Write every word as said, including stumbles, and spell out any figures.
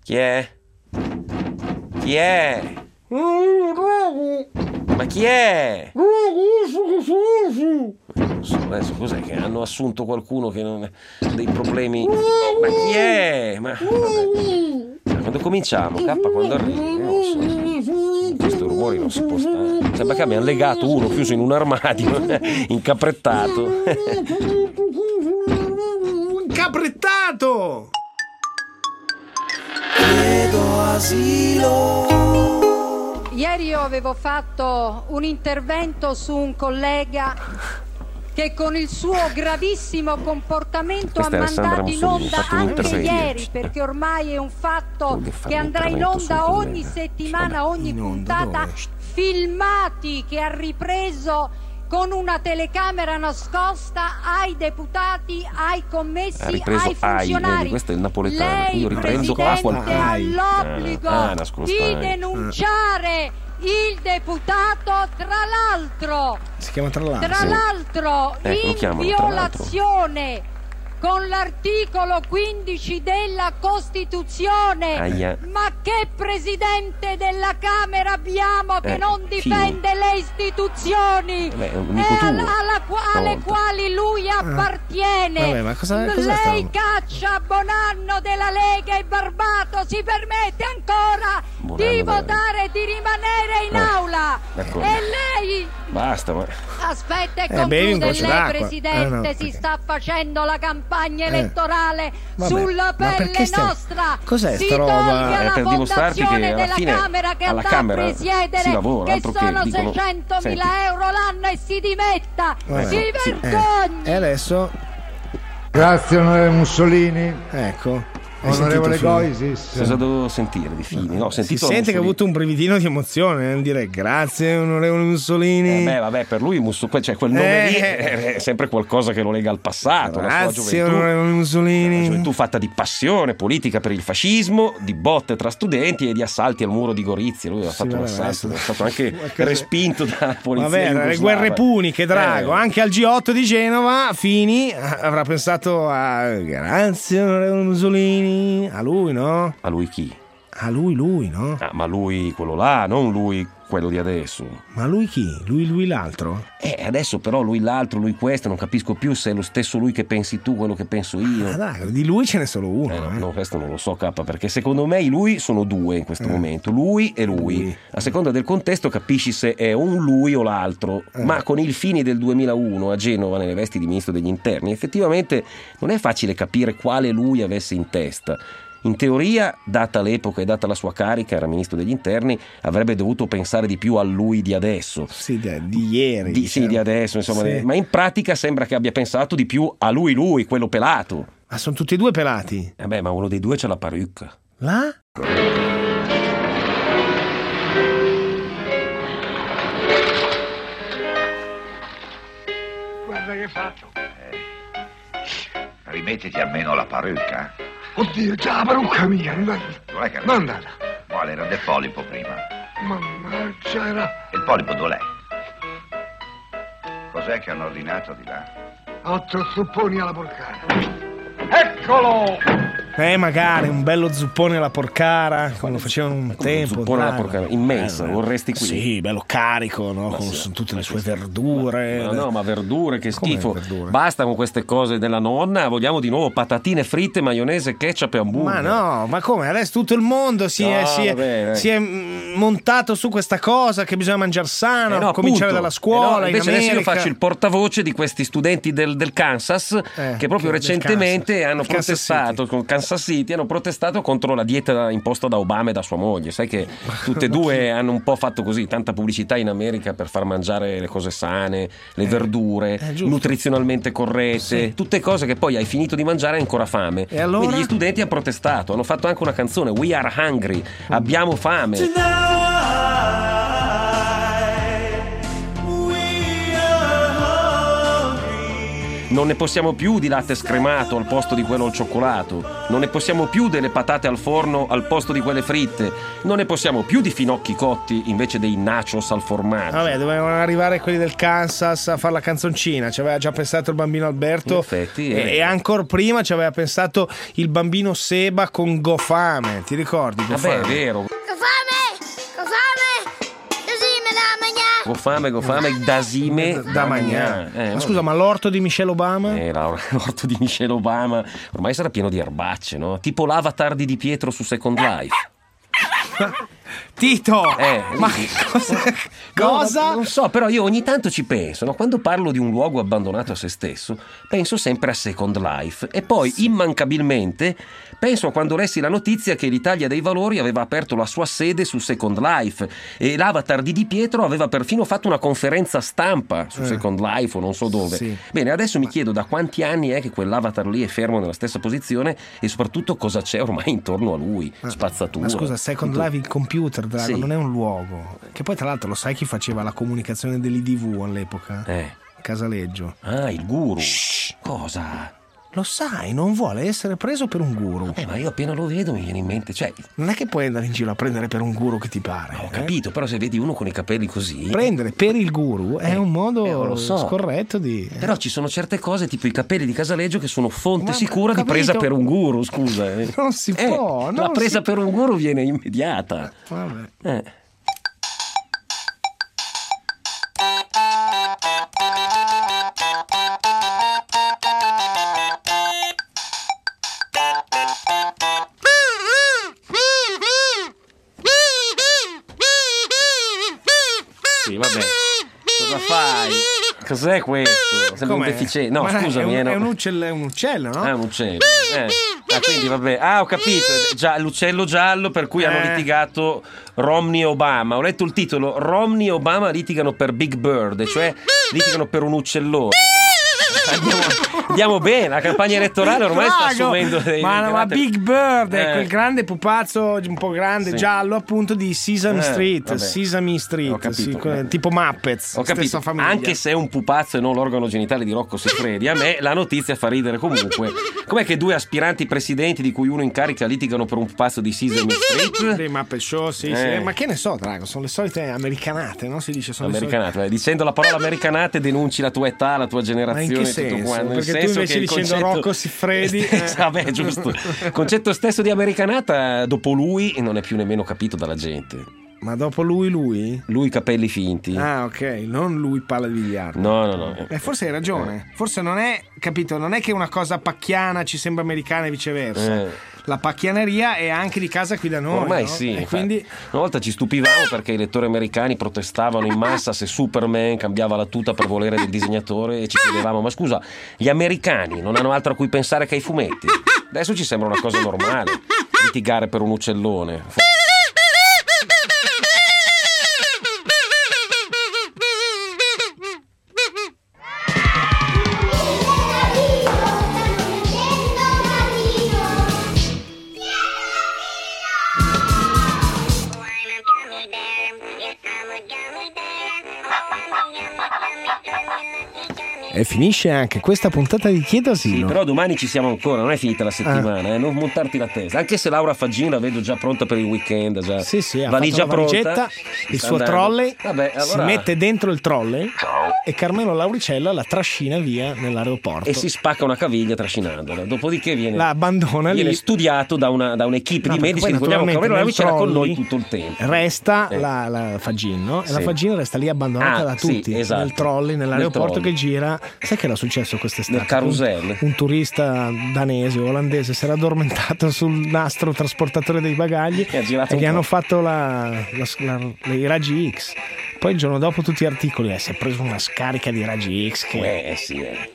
Chi è? Chi è? Ma chi è? Non so, adesso cos'è che hanno assunto qualcuno che non ha dei problemi? Ma chi è? Ma vabbè. Quando cominciamo? K quando arrivi? Eh, non so. Questi rumori non si può stare. Sembra che abbiano legato uno chiuso in un armadio, incaprettato. Incaprettato! Chiedo asilo. Ieri io avevo fatto un intervento su un collega che con il suo gravissimo comportamento ha mandato in onda anche ieri, perché ormai è un fatto che andrà in onda ogni settimana, ogni puntata, filmati che ha ripreso con una telecamera nascosta ai deputati, ai commessi, ai funzionari. Ai, questo è il napoletano. Lei, Io riprendo Presidente, ha l'obbligo ah, ah, di denunciare il deputato, tra l'altro, si chiama tra l'altro, tra l'altro eh, in violazione con l'articolo quindici della Costituzione. Aia. Ma che presidente della Camera abbiamo che eh, non difende fino. le istituzioni Vabbè, e alla, alla, alle quali lui appartiene? Vabbè, ma cosa, cosa Lei stavo? Caccia, Bonanno della Lega e Barbato si permette ancora Bonanno di della... votare e di rimanere in eh, aula d'accordo. e lei basta, ma aspetta e Eh, conclude. bevi un Lei, goccio d'acqua. Presidente, Eh, no, si perché- sta facendo la campagna Eh. elettorale Vabbè, sulla ma pelle perché stiamo- nostra. Cos'è si sta roba? tolga È la per dimostrarti che fondazione alla della fine Camera che alla andrà Camera a presiedere, si lavora, che altro che sono dicono- seicentomila Senti. euro l'anno, e si dimetta. Vabbè. Si Sì, vergogni. Eh, e adesso, Grazie onorevole Mussolini, ecco, hai onorevole sentito Fini? Goisis. cosa devo sentire di Fini? No, ho Si sentito sente che ha Mussolini. avuto un brividino di emozione nel dire grazie onorevole Mussolini. Eh beh, vabbè, per lui Musso- cioè, quel nome Eh. lì è, è sempre qualcosa che lo lega al passato, la sua Grazie gioventù. onorevole Una Mussolini. gioventù fatta di passione politica per il fascismo, di botte tra studenti e di assalti al muro di Gorizia. Lui ha Sì, fatto un vabbè, assalto, adesso- è stato anche Ma cosa- respinto dalla polizia Vabbè, le jugoslava. guerre puniche, Drago. Eh. Anche al G otto di Genova, Fini avrà pensato a grazie onorevole Mussolini. A lui, no? A lui chi? A lui, lui, no? Ah, ma lui quello là, non lui quello di adesso. Ma lui chi? Lui, lui l'altro? Eh, adesso però lui l'altro, lui questo, non capisco più se è lo stesso lui che pensi tu, quello che penso io. Ah, dai, di lui ce n'è solo uno. Eh, no, eh. no, questo non lo so, K, perché secondo me i lui sono due in questo Eh. momento, lui e lui. Lui. A seconda del contesto capisci se è un lui o l'altro, Eh. ma con il Fini del duemilauno a Genova nelle vesti di ministro degli interni effettivamente non è facile capire quale lui avesse in testa. In teoria, data l'epoca e data la sua carica, era ministro degli interni, avrebbe dovuto pensare di più a lui di adesso. Sì, di, di ieri. Di, diciamo. sì, di adesso, insomma, Sì. ma in pratica sembra che abbia pensato di più a lui lui, quello pelato. Ma sono tutti e due pelati. Eh beh, ma uno dei due c'ha la parrucca. Là? Guarda che fatto. Rimettiti almeno la parrucca. Oddio, già la parrucca mia. Non Non è che è andata. Quale era del polipo prima? Mannaggia, era Il polipo dov'è? Cos'è che hanno ordinato di là? otto zupponi alla porcata. Eccolo! Eh, magari un bello zuppone alla porcara, come facevano un tempo. zuppone alla Drago. porcara, immensa, Eh, vorresti qui? Sì, bello carico, no? Ma Con sì, tutte ma le sue sì. verdure. Ma no, ma verdure, che Come schifo. verdure? Basta con queste cose della nonna. Vogliamo di nuovo patatine fritte, maionese, ketchup e hamburger. Ma no, ma come? Adesso tutto il mondo si, è, No, si, è, vabbè, dai. si è mm, montato su questa cosa che bisogna mangiare sano, Eh no, cominciare appunto. dalla Eh scuola. no, in invece adesso io America. faccio il portavoce di questi studenti del, del Kansas Eh, che proprio che- del recentemente Kansas. hanno Il Kansas protestato City. con Kansas City, hanno protestato contro la dieta imposta da Obama e da sua moglie. Sai che tutte e due hanno un po' fatto così, tanta pubblicità in America per far mangiare le cose sane, le verdure, eh, giusto. nutrizionalmente corrette, Sì. tutte cose che poi hai finito di mangiare e hai ancora fame. E allora? Quindi gli studenti hanno protestato, hanno fatto anche una canzone, We Are Hungry, abbiamo fame. Non ne possiamo più di latte scremato al posto di quello al cioccolato. Non ne possiamo più delle patate al forno al posto di quelle fritte. Non ne possiamo più di finocchi cotti invece dei nachos al formaggio. Vabbè, dovevano arrivare quelli del Kansas a fare la canzoncina. Ci aveva già pensato il bambino Alberto. In effetti, e, eh. e ancora prima ci aveva pensato il bambino Seba con Gofame. Ti ricordi? Gofame? Vabbè, è vero. Gofame! Gofame! Dasime da mangiare! Gofame, gofame, dasime Da mangiare. Eh, ma scusa, ma l'orto di Michelle Obama? Eh, l'orto di Michelle Obama ormai sarà pieno di erbacce, no? Tipo l'avatar di Di Pietro su Second Life. Tito! Eh, ma cosa? cosa? No, non so, però io ogni tanto ci penso, no? Quando parlo di un luogo abbandonato a se stesso, penso sempre a Second Life e poi immancabilmente penso a quando lessi la notizia che l'Italia dei Valori aveva aperto la sua sede su Second Life e l'avatar di Di Pietro aveva perfino fatto una conferenza stampa su Eh. Second Life o non so dove. Sì. Bene, adesso mi chiedo da quanti anni è che quell'avatar lì è fermo nella stessa posizione e soprattutto cosa c'è ormai intorno a lui. Spazzatura. Ma scusa, Second tutto. Life il computer, Drago, Sì. non è un luogo. Che poi tra l'altro lo sai chi faceva la comunicazione dell'I D V all'epoca? Eh. Casaleggio. Ah, il guru. Shh. Cosa? Lo sai, non vuole essere preso per un guru. Eh, ma io appena lo vedo mi viene in mente, cioè, Non è che puoi andare in giro a prendere per un guru che ti pare. ho eh? capito, però se vedi uno con i capelli così. Prendere per il guru è Eh, un modo eh, lo so. scorretto di... Però ci sono certe cose, tipo i capelli di Casaleggio, che sono fonte Ma- sicura ho di presa capito. per un guru, scusa. eh. Non si Eh, può, La non presa si- per un guru viene immediata. Vabbè. Eh. Sì, vabbè. Cosa fai? Cos'è questo? Sembra un Com'è? deficiente. No, Ma scusami. È eh, un, no. è un uccello, è un uccello, no? Ah, è un uccello. Eh. Ah, quindi vabbè. Ah, ho capito. Già, l'uccello giallo per cui hanno Eh. litigato Romney e Obama. Ho letto il titolo. Romney e Obama litigano per Big Bird, cioè litigano per un uccellone. Andiamo, andiamo bene, la campagna elettorale ormai sta Drago, assumendo dei ma, dei ma caratteri- Big Bird è Eh. quel grande pupazzo un po' grande, Sì. giallo, appunto, di Sesame Eh, Street. vabbè. Sesame Street, Ho capito. sì, que- tipo Muppets, Ho capito, stessa famiglia. anche se è un pupazzo e non l'organo genitale di Rocco Siffredi, a me la notizia fa ridere comunque. Com'è che due aspiranti presidenti, di cui uno in carica, litigano per un pupazzo di Sesame Street? Dei Muppet Show, sì, Eh. sì. Ma che ne so, Drago, sono le solite americanate, no? Si dice sono le solite- Americanate, eh. Dicendo la parola americanate denunci la tua età, la tua generazione, Ma in che tutto senso? quanto. Nel Perché tu senso invece che il dicendo concetto- Rocco Siffredi, eh. Vabbè, giusto. Il concetto stesso di americanata dopo lui non è più nemmeno capito dalla gente. Ma dopo lui, lui? Lui capelli finti. Ah, ok, non lui palla di biliardo. No, no, no. Eh, forse hai ragione. Forse non è, capito, non è che una cosa pacchiana ci sembra americana e viceversa. Eh. La pacchianeria è anche di casa qui da noi. Ormai no? sì, E infatti. quindi Una volta ci stupivamo perché i lettori americani protestavano in massa se Superman cambiava la tuta per volere del disegnatore e ci chiedevamo: ma scusa, gli americani non hanno altro a cui pensare che ai fumetti? Adesso ci sembra una cosa normale litigare per un uccellone. e finisce anche questa puntata di Chiedo Sì, Asilo. però domani ci siamo ancora, non è finita la settimana, eh, non montarti la testa. Anche se Laura Faggin la vedo già pronta per il weekend, già. Sì, sì, ha valigia fatto la valigetta, pronta. il sta suo andando. trolley, Vabbè, si allora- mette dentro il trolley e Carmelo Lauricella la trascina via nell'aeroporto. e si spacca una caviglia trascinandola. Dopodiché viene, La abbandona viene lì. studiato da, una, da un'equipe No, di perché medici poi che vogliamo naturalmente Carmelo nel Lauricella con noi trolley tutto il tempo. Resta Eh. la, la Faggin, no? E la Sì. Faggin resta lì abbandonata Ah, da sì, tutti esatto. nel trolley, nell'aeroporto Nel trolley. che gira. Sai che era successo quest'estate? Nel carousel. Un, un turista danese o olandese si era addormentato sul nastro trasportatore dei bagagli E ha girato e un gli po'. hanno fatto la, la, la, i raggi X. Poi il giorno dopo tutti gli articoli, eh, si è preso una scarica di raggi X che... Eh sì, eh.